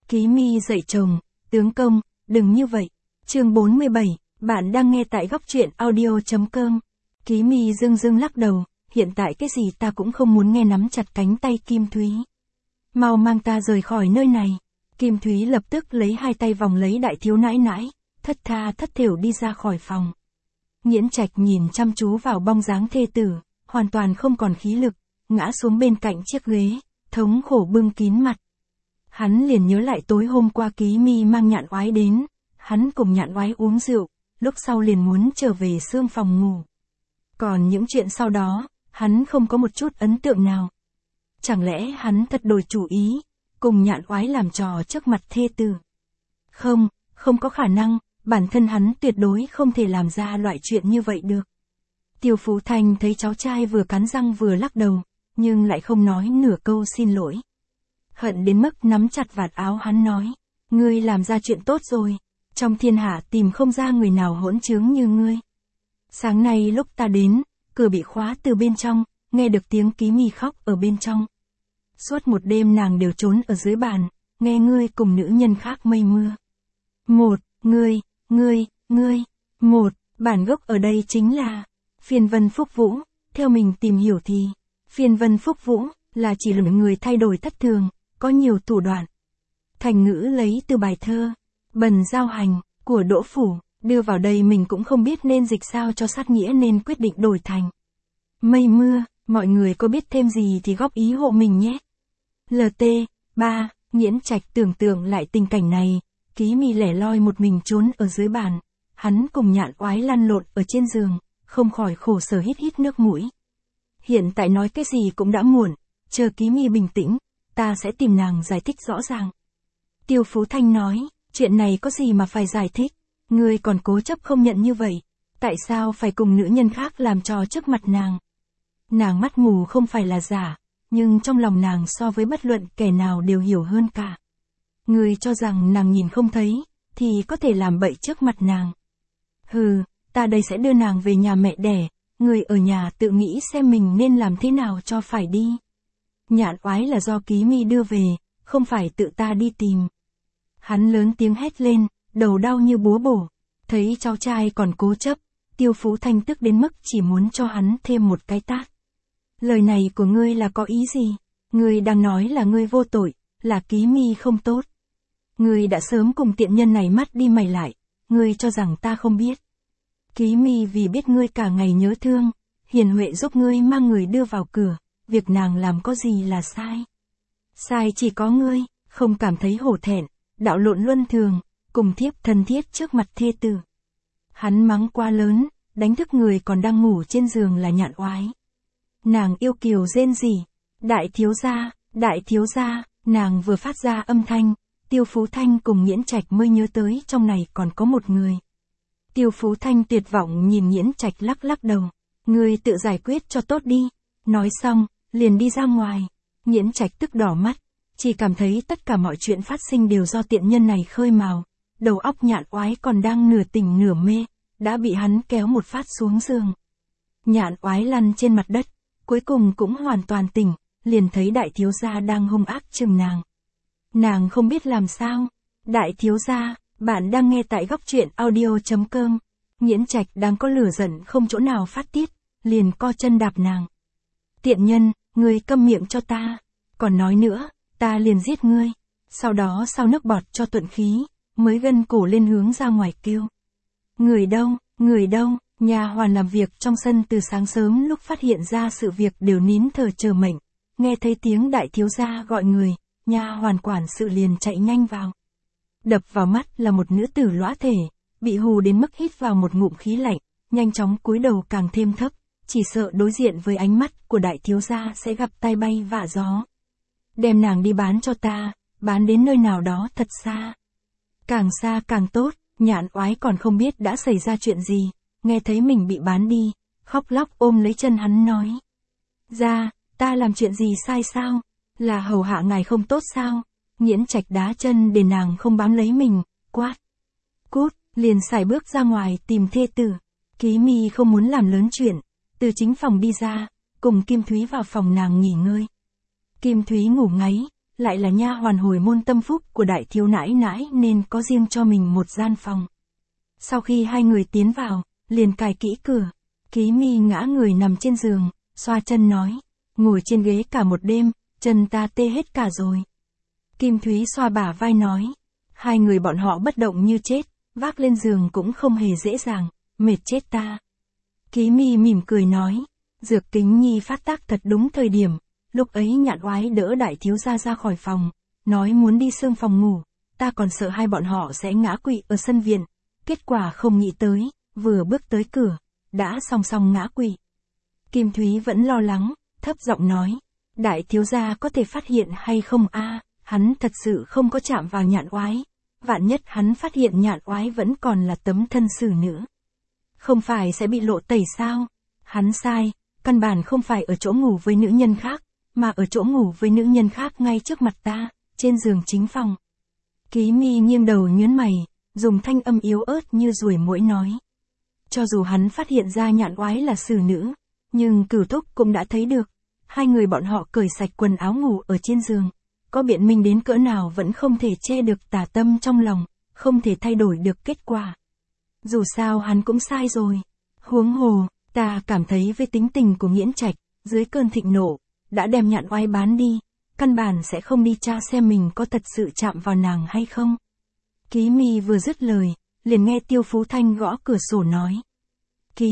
Ký Mi dạy chồng, tướng công, đừng như vậy. Chương 47, bạn đang nghe tại góc truyện audio.com. Ký Mi dưng lắc đầu, hiện tại cái gì ta cũng không muốn nghe, nắm chặt cánh tay Kim Thúy. Mau mang ta rời khỏi nơi này. Kim Thúy lập tức lấy hai tay vòng lấy đại thiếu nãi nãi, thất tha thất thểu đi ra khỏi phòng. Nghiễn Trạch nhìn chăm chú vào bóng dáng thê tử, hoàn toàn không còn khí lực, ngã xuống bên cạnh chiếc ghế, thống khổ bưng kín mặt. Hắn liền nhớ lại tối hôm qua Ký Mi mang Nhạn Oái đến, hắn cùng Nhạn Oái uống rượu, lúc sau liền muốn trở về xương phòng ngủ. Còn những chuyện sau đó, hắn không có một chút ấn tượng nào. Chẳng lẽ hắn thật đổi chủ ý, cùng Nhạn Oái làm trò trước mặt thê tử? Không có khả năng, bản thân hắn tuyệt đối không thể làm ra loại chuyện như vậy được. Tiêu Phú Thanh thấy cháu trai vừa cắn răng vừa lắc đầu, nhưng lại không nói nửa câu xin lỗi. Hận đến mức nắm chặt vạt áo hắn nói, ngươi làm ra chuyện tốt rồi, trong thiên hạ tìm không ra người nào hỗn trướng như ngươi. Sáng nay lúc ta đến, cửa bị khóa từ bên trong, nghe được tiếng Ký Mi khóc ở bên trong. Suốt một đêm nàng đều trốn ở dưới bàn, nghe ngươi cùng nữ nhân khác mây mưa. Bản gốc ở đây chính là Phiên Vân Phúc Vũ, theo mình tìm hiểu thì Phiên Vân Phúc Vũ là chỉ là người thay đổi thất thường, có nhiều thủ đoạn. Thành ngữ lấy từ bài thơ Bần Giao Hành của Đỗ Phủ, đưa vào đây mình cũng không biết nên dịch sao cho sát nghĩa nên quyết định đổi thành mây mưa. Mọi người có biết thêm gì thì góp ý hộ mình nhé. LT3, Nghiễn Trạch tưởng tượng lại tình cảnh này, Ký Mi lẻ loi một mình trốn ở dưới bàn, hắn cùng Nhạn Oái lăn lộn ở trên giường, không khỏi khổ sở hít nước mũi. Hiện tại nói cái gì cũng đã muộn, chờ Ký Mi bình tĩnh, ta sẽ tìm nàng giải thích rõ ràng. Tiêu Phú Thanh nói, chuyện này có gì mà phải giải thích, ngươi còn cố chấp không nhận như vậy, tại sao phải cùng nữ nhân khác làm trò trước mặt nàng? Nàng mắt mù không phải là giả, nhưng trong lòng nàng so với bất luận kẻ nào đều hiểu hơn cả. Ngươi cho rằng nàng nhìn không thấy, thì có thể làm bậy trước mặt nàng. Ta đây sẽ đưa nàng về nhà mẹ đẻ, người ở nhà tự nghĩ xem mình nên làm thế nào cho phải đi. Nhạn Oái là do Ký Mi đưa về, không phải tự ta đi tìm. Hắn lớn tiếng hét lên, đầu đau như búa bổ. Thấy cháu trai còn cố chấp, Tiêu Phú Thanh tức đến mức chỉ muốn cho hắn thêm một cái tát. Lời này của ngươi là có ý gì? Ngươi đang nói là ngươi vô tội, là Ký Mi không tốt. Ngươi đã sớm cùng tiện nhân này mắt đi mày lại, ngươi cho rằng ta không biết. Ký Mi vì biết ngươi cả ngày nhớ thương, hiền huệ giúp ngươi mang người đưa vào cửa, việc nàng làm có gì là sai. Sai chỉ có ngươi, không cảm thấy hổ thẹn, đạo lộn luân thường, cùng thiếp thân thiết trước mặt thê tử. Hắn mắng quá lớn, đánh thức người còn đang ngủ trên giường là Nhạn Oái. Nàng yêu kiều rên rỉ, đại thiếu gia, nàng vừa phát ra âm thanh, Tiêu Phú Thanh cùng Nghiễn Trạch mới nhớ tới trong này còn có một người. Tiêu Phú Thanh tuyệt vọng nhìn Nghiễn Trạch lắc đầu, ngươi tự giải quyết cho tốt đi, nói xong, liền đi ra ngoài. Nghiễn Trạch tức đỏ mắt, chỉ cảm thấy tất cả mọi chuyện phát sinh đều do tiện nhân này khơi mào, đầu óc Nhạn Oái còn đang nửa tỉnh nửa mê, đã bị hắn kéo một phát xuống giường. Nhạn Oái lăn trên mặt đất, cuối cùng cũng hoàn toàn tỉnh, liền thấy đại thiếu gia đang hung ác chừng nàng. Nàng không biết làm sao. Đại thiếu gia, bạn đang nghe tại góc truyện audio.com. Nghiễn Trạch đang có lửa giận không chỗ nào phát tiết, liền co chân đạp nàng. Tiện nhân, ngươi câm miệng cho ta, còn nói nữa, ta liền giết ngươi. Sau đó sau nước bọt cho tuận khí, mới gân cổ lên hướng ra ngoài kêu. Người đâu? Nhà hoàn làm việc trong sân từ sáng sớm lúc phát hiện ra sự việc đều nín thở chờ mệnh, nghe thấy tiếng đại thiếu gia gọi người, nha hoàn quản sự liền chạy nhanh vào. Đập vào mắt là một nữ tử lõa thể, bị hù đến mức hít vào một ngụm khí lạnh, nhanh chóng cúi đầu càng thêm thấp, chỉ sợ đối diện với ánh mắt của đại thiếu gia sẽ gặp tai bay vạ gió. Đem nàng đi bán cho ta, bán đến nơi nào đó thật xa. Càng xa càng tốt. Nhạn Oái còn không biết đã xảy ra chuyện gì, nghe thấy mình bị bán đi, khóc lóc ôm lấy chân hắn nói. Ta làm chuyện gì sai sao? Là hầu hạ ngài không tốt sao? Nghiễn Trạch đá chân để nàng không bám lấy mình, quát. Cút, liền sải bước ra ngoài tìm thê tử. Ký Mi không muốn làm lớn chuyện, từ chính phòng đi ra, cùng Kim Thúy vào phòng nàng nghỉ ngơi. Kim Thúy ngủ ngáy, lại là nha hoàn hồi môn tâm phúc của đại thiếu nãi nãi nên có riêng cho mình một gian phòng. Sau khi hai người tiến vào, liền cài kỹ cửa. Ký Mi ngã người nằm trên giường, xoa chân nói, ngồi trên ghế cả một đêm, chân ta tê hết cả rồi. Kim Thúy xoa bả vai nói, hai người bọn họ bất động như chết, vác lên giường cũng không hề dễ dàng, mệt chết ta. Ký Mi mỉm cười nói, Dược Kính Nhi phát tác thật đúng thời điểm, lúc ấy Nhạn Oái đỡ đại thiếu gia ra khỏi phòng, nói muốn đi xương phòng ngủ, ta còn sợ hai bọn họ sẽ ngã quỵ ở sân viện, kết quả không nghĩ tới, vừa bước tới cửa, đã song song ngã quỵ. Kim Thúy vẫn lo lắng, thấp giọng nói, đại thiếu gia có thể phát hiện hay không a? Hắn thật sự không có chạm vào Nhạn Oái, vạn nhất hắn phát hiện Nhạn Oái vẫn còn là tấm thân xử nữ. Không phải sẽ bị lộ tẩy sao? Hắn sai, căn bản không phải ở chỗ ngủ với nữ nhân khác, mà ở chỗ ngủ với nữ nhân khác ngay trước mặt ta, trên giường chính phòng. Ký Mi nghiêng đầu nhướng mày, dùng thanh âm yếu ớt như ruồi muỗi nói. Cho dù hắn phát hiện ra Nhạn Oái là xử nữ, nhưng Cửu Thúc cũng đã thấy được, hai người bọn họ cởi sạch quần áo ngủ ở trên giường, có biện minh đến cỡ nào vẫn không thể che được tà tâm trong lòng, không thể thay đổi được kết quả. Dù sao hắn cũng sai rồi. Huống hồ, ta cảm thấy với tính tình của Nghiễn Trạch, dưới cơn thịnh nộ, đã đem Nhạn Oái bán đi, căn bản sẽ không đi tra xem mình có thật sự chạm vào nàng hay không. Ký Mi vừa dứt lời, liền nghe Tiêu Phú Thanh gõ cửa sổ nói. Ký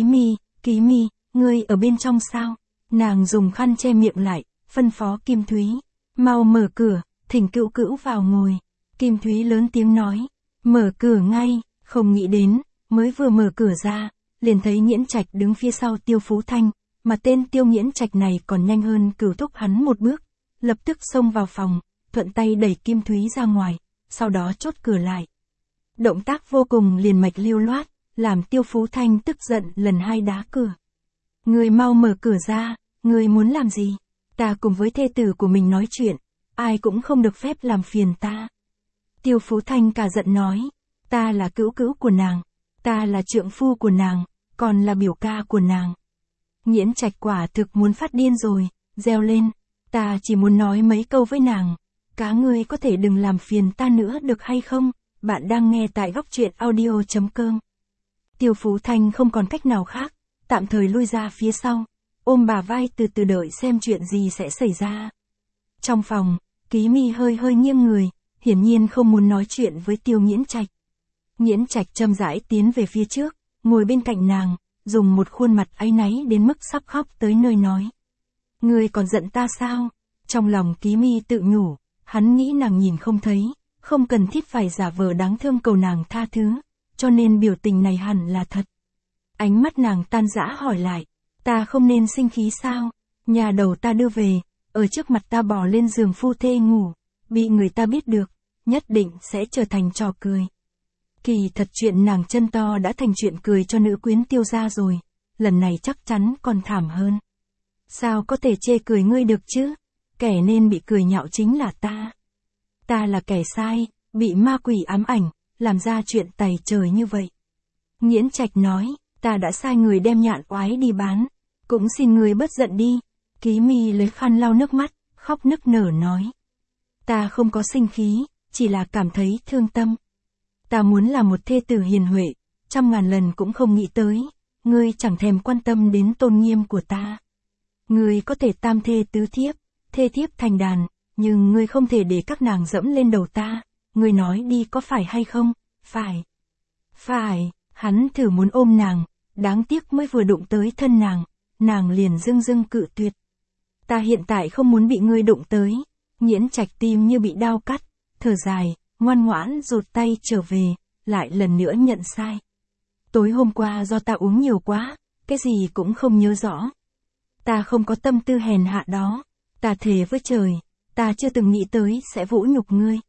Mi, ngươi ở bên trong sao? Nàng dùng khăn che miệng lại, phân phó Kim Thúy. Mau mở cửa, thỉnh Cữu Cữu vào ngồi. Kim Thúy lớn tiếng nói. Mở cửa ngay, không nghĩ đến, mới vừa mở cửa ra, liền thấy Nghiễn Trạch đứng phía sau Tiêu Phú Thanh, mà tên Tiêu Nghiễn Trạch này còn nhanh hơn Cửu Thúc hắn một bước, lập tức xông vào phòng, thuận tay đẩy Kim Thúy ra ngoài, sau đó chốt cửa lại. Động tác vô cùng liền mạch lưu loát, làm Tiêu Phú Thanh tức giận lần hai đá cửa. Ngươi mau mở cửa ra, ngươi muốn làm gì? Ta cùng với thê tử của mình nói chuyện, ai cũng không được phép làm phiền ta. Tiêu Phú Thanh cả giận nói, ta là Cữu Cữu của nàng, ta là trượng phu của nàng, còn là biểu ca của nàng. Nghiễn Trạch quả thực muốn phát điên rồi, reo lên, ta chỉ muốn nói mấy câu với nàng, cá ngươi có thể đừng làm phiền ta nữa được hay không? Bạn đang nghe tại Góc Truyện Audio.com. Tiêu Phú Thanh không còn cách nào khác, tạm thời lui ra phía sau, ôm bà vai từ từ đợi xem chuyện gì sẽ xảy ra. Trong phòng, Ký Mi hơi nghiêng người, hiển nhiên không muốn nói chuyện với Tiêu Nghiễn Trạch. Nghiễn Trạch chậm rãi tiến về phía trước, ngồi bên cạnh nàng, dùng một khuôn mặt áy náy đến mức sắp khóc tới nơi nói. Ngươi còn giận ta sao? Trong lòng Ký Mi tự nhủ, hắn nghĩ nàng nhìn không thấy, không cần thiết phải giả vờ đáng thương cầu nàng tha thứ, cho nên biểu tình này hẳn là thật. Ánh mắt nàng tan rã hỏi lại, ta không nên sinh khí sao? Nhà đầu ta đưa về, ở trước mặt ta bỏ lên giường phu thê ngủ, bị người ta biết được, nhất định sẽ trở thành trò cười. Kỳ thật chuyện nàng chân to đã thành chuyện cười cho nữ quyến Tiêu gia rồi, lần này chắc chắn còn thảm hơn. Sao có thể chê cười ngươi được chứ? Kẻ nên bị cười nhạo chính là ta. Ta là kẻ sai, bị ma quỷ ám ảnh, làm ra chuyện tày trời như vậy. Nghiễn Trạch nói, ta đã sai người đem Nhạn Oái đi bán, cũng xin người bớt giận đi. Ký Mi lấy khăn lau nước mắt, khóc nức nở nói. Ta không có sinh khí, chỉ là cảm thấy thương tâm. Ta muốn là một thê tử hiền huệ, trăm ngàn lần cũng không nghĩ tới, ngươi chẳng thèm quan tâm đến tôn nghiêm của ta. Ngươi có thể tam thê tứ thiếp, thê thiếp thành đàn, nhưng ngươi không thể để các nàng dẫm lên đầu ta. Ngươi nói đi có phải hay không? Phải. Phải, hắn thử muốn ôm nàng, đáng tiếc mới vừa đụng tới thân nàng liền dưng cự tuyệt. Ta hiện tại không muốn bị ngươi đụng tới. Nghiễn Trạch tim như bị đao cắt, thở dài, ngoan ngoãn rụt tay trở về, lại lần nữa nhận sai. Tối hôm qua do ta uống nhiều quá, cái gì cũng không nhớ rõ. Ta không có tâm tư hèn hạ đó, ta thề với trời, ta chưa từng nghĩ tới sẽ vũ nhục ngươi.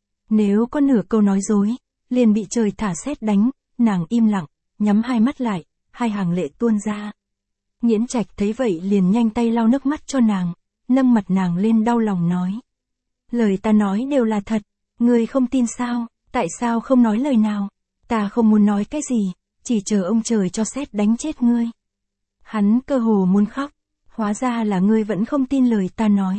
Nếu có nửa câu nói dối, liền bị trời thả sét đánh. Nàng im lặng, nhắm hai mắt lại, hai hàng lệ tuôn ra. Nghiễn Trạch thấy vậy liền nhanh tay lau nước mắt cho nàng, nâng mặt nàng lên đau lòng nói. Lời ta nói đều là thật, ngươi không tin sao, tại sao không nói lời nào? Ta không muốn nói cái gì, chỉ chờ ông trời cho sét đánh chết ngươi. Hắn cơ hồ muốn khóc, hóa ra là ngươi vẫn không tin lời ta nói.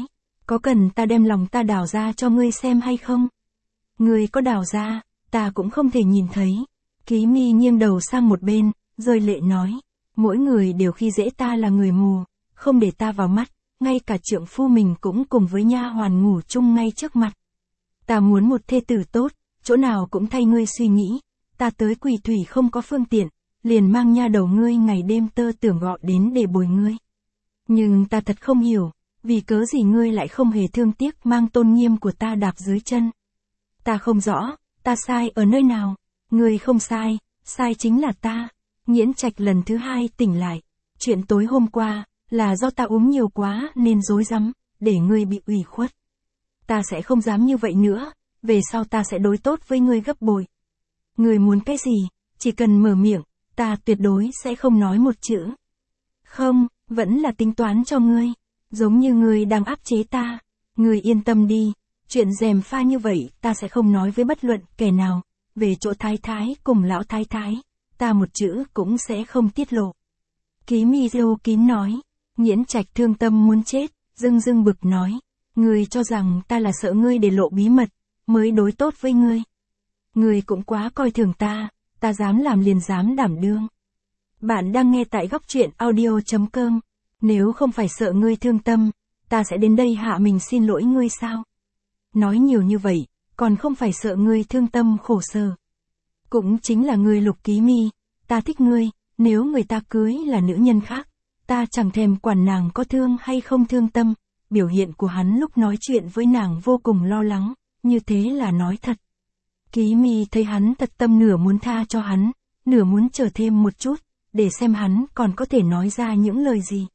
Có cần ta đem lòng ta đào ra cho ngươi xem hay không? Ngươi có đào ra, ta cũng không thể nhìn thấy. Ký Mi nghiêng đầu sang một bên, rơi lệ nói. Mỗi người đều khi dễ ta là người mù, không để ta vào mắt, ngay cả trượng phu mình cũng cùng với nha hoàn ngủ chung ngay trước mặt. Ta muốn một thê tử tốt, chỗ nào cũng thay ngươi suy nghĩ. Ta tới Quỳ Thủy không có phương tiện, liền mang nha đầu ngươi ngày đêm tơ tưởng gọi đến để bồi ngươi. Nhưng ta thật không hiểu, vì cớ gì ngươi lại không hề thương tiếc mang tôn nghiêm của ta đạp dưới chân. Ta không rõ, ta sai ở nơi nào? Ngươi không sai, sai chính là ta. Nghiễn Trạch lần thứ hai tỉnh lại. Chuyện tối hôm qua, là do ta uống nhiều quá nên rối rắm, để ngươi bị ủy khuất. Ta sẽ không dám như vậy nữa, về sau ta sẽ đối tốt với ngươi gấp bội. Ngươi muốn cái gì, chỉ cần mở miệng, ta tuyệt đối sẽ không nói một chữ. Không, vẫn là tính toán cho ngươi, giống như ngươi đang áp chế ta. Ngươi yên tâm đi, chuyện gièm pha như vậy ta sẽ không nói với bất luận kẻ nào. Về chỗ thái thái cùng lão thái thái, ta một chữ cũng sẽ không tiết lộ. Ký Mi giấu kín nói. Nghiễn Trạch thương tâm muốn chết, dưng bực nói. Ngươi cho rằng ta là sợ ngươi để lộ bí mật, mới đối tốt với ngươi. Ngươi cũng quá coi thường ta dám làm liền dám đảm đương. Bạn đang nghe tại Góc Truyện Audio.com. Nếu không phải sợ ngươi thương tâm, ta sẽ đến đây hạ mình xin lỗi ngươi sao? Nói nhiều như vậy, còn không phải sợ ngươi thương tâm khổ sở. Cũng chính là ngươi Lục Ký Mi, ta thích ngươi, nếu người ta cưới là nữ nhân khác, ta chẳng thèm quản nàng có thương hay không thương tâm. Biểu hiện của hắn lúc nói chuyện với nàng vô cùng lo lắng, như thế là nói thật. Ký Mi thấy hắn thật tâm nửa muốn tha cho hắn, nửa muốn chờ thêm một chút, để xem hắn còn có thể nói ra những lời gì.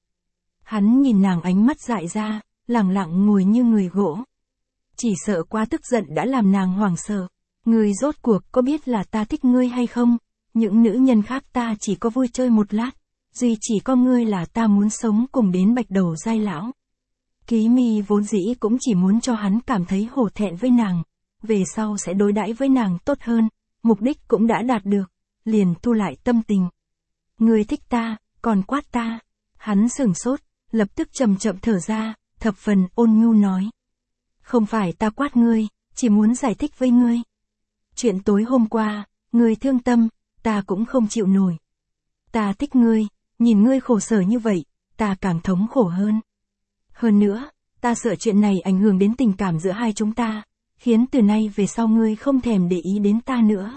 Hắn nhìn nàng ánh mắt dại ra, lẳng lặng ngồi như người gỗ. Chỉ sợ quá tức giận đã làm nàng hoảng sợ. Ngươi rốt cuộc có biết là ta thích ngươi hay không? Những nữ nhân khác ta chỉ có vui chơi một lát, duy chỉ có ngươi là ta muốn sống cùng đến bạch đầu giai lão. Ký Mi vốn dĩ cũng chỉ muốn cho hắn cảm thấy hổ thẹn với nàng, về sau sẽ đối đãi với nàng tốt hơn, mục đích cũng đã đạt được, liền thu lại tâm tình. Ngươi thích ta, còn quát ta. Hắn sửng sốt, lập tức chậm chậm thở ra, thập phần ôn nhu nói. Không phải ta quát ngươi, chỉ muốn giải thích với ngươi. Chuyện tối hôm qua, ngươi thương tâm, ta cũng không chịu nổi. Ta thích ngươi, nhìn ngươi khổ sở như vậy, ta càng thống khổ hơn. Hơn nữa, ta sợ chuyện này ảnh hưởng đến tình cảm giữa hai chúng ta, khiến từ nay về sau ngươi không thèm để ý đến ta nữa.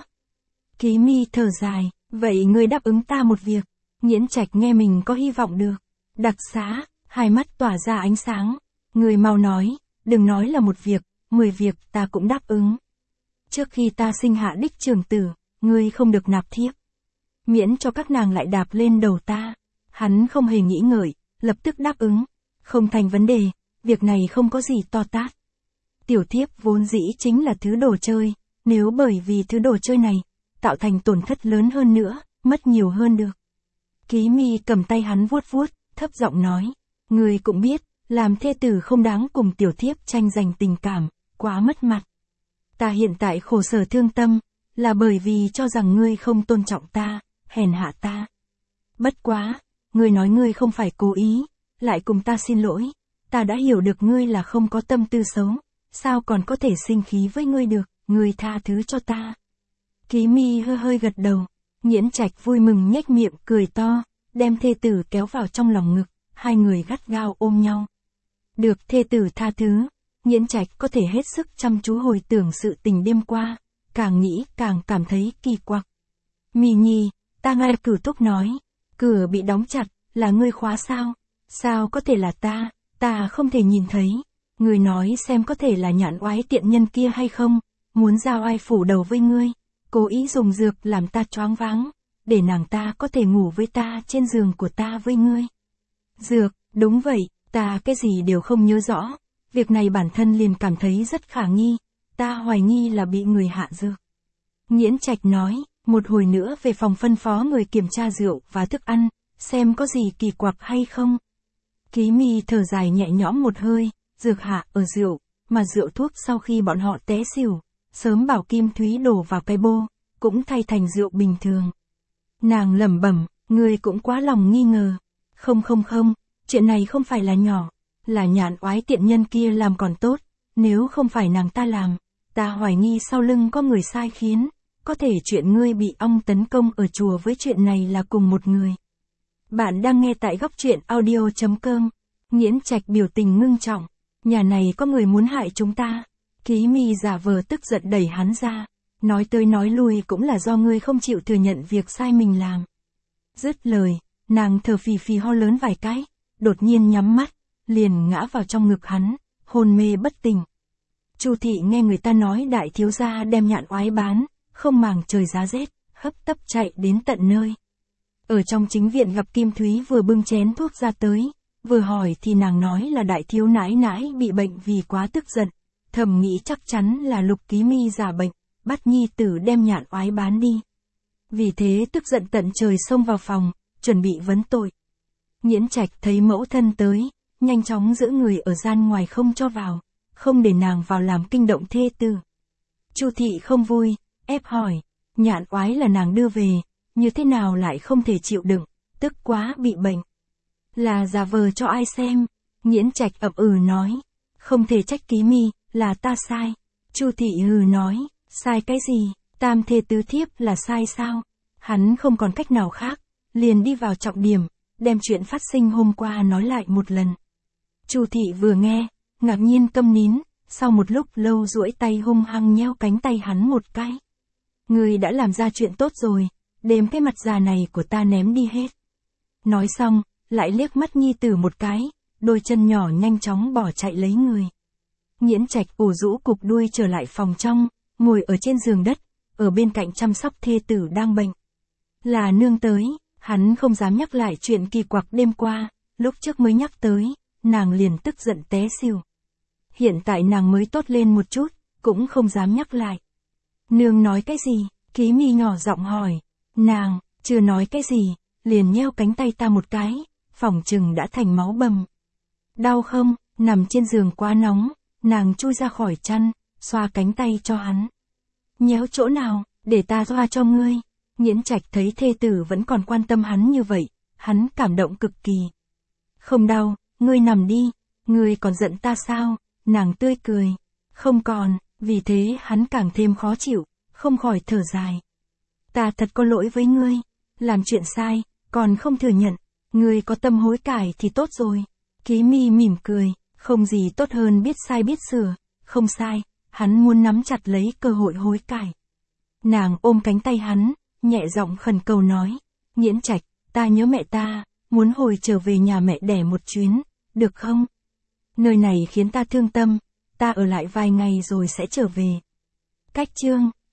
Ký Mi thở dài, vậy ngươi đáp ứng ta một việc. Nghiễn Trạch nghe mình có hy vọng được. Đặc xá, hai mắt tỏa ra ánh sáng. Ngươi mau nói, đừng nói là một việc, 10 việc ta cũng đáp ứng. Trước khi ta sinh hạ đích trưởng tử, ngươi không được nạp thiếp. Miễn cho các nàng lại đạp lên đầu ta. Hắn không hề nghĩ ngợi, lập tức đáp ứng. Không thành vấn đề, việc này không có gì to tát. Tiểu thiếp vốn dĩ chính là thứ đồ chơi, nếu bởi vì thứ đồ chơi này, tạo thành tổn thất lớn hơn nữa, mất nhiều hơn được. Ký Mi cầm tay hắn vuốt vuốt, thấp giọng nói. Ngươi cũng biết, làm thê tử không đáng cùng tiểu thiếp tranh giành tình cảm, quá mất mặt. Ta hiện tại khổ sở thương tâm, là bởi vì cho rằng ngươi không tôn trọng ta, hèn hạ ta. Bất quá, ngươi nói ngươi không phải cố ý, lại cùng ta xin lỗi, ta đã hiểu được ngươi là không có tâm tư xấu, sao còn có thể sinh khí với ngươi được, ngươi tha thứ cho ta. Ký Mi hơi gật đầu, Nghiễn Trạch vui mừng nhếch miệng cười to, đem thê tử kéo vào trong lòng ngực, hai người gắt gao ôm nhau. Được thê tử tha thứ, Nghiễn Trạch có thể hết sức chăm chú hồi tưởng sự tình đêm qua, càng nghĩ càng cảm thấy kỳ quặc. Mi Nhi, ta nghe Cửu Thúc nói, cửa bị đóng chặt, là ngươi khóa sao? Sao có thể là ta không thể nhìn thấy. Ngươi nói xem có thể là Nhạn Oái tiện nhân kia hay không, muốn giao ai phủ đầu với ngươi, cố ý dùng dược làm ta choáng váng, để nàng ta có thể ngủ với ta trên giường của ta với ngươi. Dược, đúng vậy, ta cái gì đều không nhớ rõ, việc này bản thân liền cảm thấy rất khả nghi, ta hoài nghi là bị người hạ dược. Nghiễn Trạch nói, một hồi nữa về phòng phân phó người kiểm tra rượu và thức ăn, xem có gì kỳ quặc hay không. Ký Mi thở dài nhẹ nhõm một hơi, dược hạ ở rượu, mà rượu thuốc sau khi bọn họ té xỉu, sớm bảo Kim Thúy đổ vào cái bô, cũng thay thành rượu bình thường. Nàng lẩm bẩm, ngươi cũng quá lòng nghi ngờ. Không, chuyện này không phải là nhỏ. là Nhạn Oái tiện nhân kia làm còn tốt, nếu không phải nàng ta làm, ta hoài nghi sau lưng có người sai khiến, có thể chuyện ngươi bị ong tấn công ở chùa với chuyện này là cùng một người. Bạn đang nghe tại góc truyện audio.com. Nghiễn Trạch biểu tình ngưng trọng, nhà này có người muốn hại chúng ta. Ký Mi giả vờ tức giận đẩy hắn ra, nói tới nói lui cũng là do ngươi không chịu thừa nhận việc sai mình làm. Dứt lời, nàng thở phì phì ho lớn vài cái, đột nhiên nhắm mắt, liền ngã vào trong ngực hắn, hôn mê bất tỉnh. Chu thị nghe người ta nói đại thiếu gia đem Nhạn Oái bán, không màng trời giá rét, hấp tấp chạy đến tận nơi. Ở trong chính viện gặp Kim Thúy vừa bưng chén thuốc ra tới, vừa hỏi thì nàng nói là đại thiếu nãi nãi bị bệnh vì quá tức giận, thầm nghĩ chắc chắn là Lục Ký Mi giả bệnh, bắt nhi tử đem Nhạn Oái bán đi. Vì thế tức giận tận trời xông vào phòng, chuẩn bị vấn tội. Nghiễn Trạch thấy mẫu thân tới, nhanh chóng giữ người ở gian ngoài không cho vào, không để nàng vào làm kinh động thê tử. Chu thị không vui, ép hỏi, Nhạn Oái là nàng đưa về, như thế nào lại không thể chịu đựng, tức quá bị bệnh. Là giả vờ cho ai xem, Nghiễn Trạch ậm nói, không thể trách Ký Mi, là ta sai. Chu thị nói, sai cái gì, tam thê tứ thiếp là sai sao? Hắn không còn cách nào khác, liền đi vào trọng điểm, đem chuyện phát sinh hôm qua nói lại một lần. Chu thị vừa nghe, ngạc nhiên câm nín, sau một lúc lâu duỗi tay hung hăng nheo cánh tay hắn một cái. Ngươi đã làm ra chuyện tốt rồi, đem cái mặt già này của ta ném đi hết. Nói xong, lại liếc mắt nhi tử một cái, đôi chân nhỏ nhanh chóng bỏ chạy lấy người. Nghiễn Trạch ủ rũ cục đuôi trở lại phòng trong, ngồi ở trên giường đất, ở bên cạnh chăm sóc thê tử đang bệnh. Là nương tới, hắn không dám nhắc lại chuyện kỳ quặc đêm qua, lúc trước mới nhắc tới, nàng liền tức giận té xỉu. Hiện tại nàng mới tốt lên một chút, cũng không dám nhắc lại. Nương nói cái gì? Ký Mi nhỏ giọng hỏi. Nàng, chưa nói cái gì, liền nheo cánh tay ta một cái, phỏng chừng đã thành máu bầm. Đau không? Nằm trên giường quá nóng, nàng chui ra khỏi chăn, xoa cánh tay cho hắn. Nhéo chỗ nào, để ta xoa cho ngươi. Nghiễn Trạch thấy thê tử vẫn còn quan tâm hắn như vậy, hắn cảm động cực kỳ. Không đau, ngươi nằm đi, ngươi còn giận ta sao? Nàng tươi cười. Không còn, vì thế hắn càng thêm khó chịu, không khỏi thở dài. Ta thật có lỗi với ngươi, làm chuyện sai, còn không thừa nhận, ngươi có tâm hối cải thì tốt rồi. Ký Mi mỉm cười, không gì tốt hơn biết sai biết sửa, không sai, hắn muốn nắm chặt lấy cơ hội hối cải. Nàng ôm cánh tay hắn, nhẹ giọng khẩn cầu nói, Nghiễn Trạch, ta nhớ mẹ ta, muốn hồi trở về nhà mẹ đẻ một chuyến, được không? Nơi này khiến ta thương tâm, ta ở lại vài ngày rồi sẽ trở về. Cách chương